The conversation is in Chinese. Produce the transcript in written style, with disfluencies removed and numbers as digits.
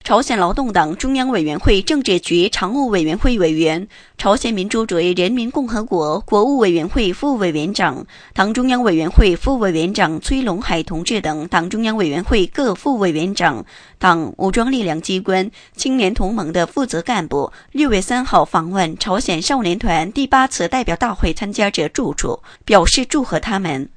朝鲜劳动党中央委员会政治局常务委员会委员、朝鲜民主主义人民共和国国务委员会副委员长、党中央委员会副委员长崔龙海同志等党中央委员会各副委员长、党武装力量机关、青年同盟的负责干部6月3号访问朝鲜少年团第8次代表大会参加者住处，表示祝贺他们。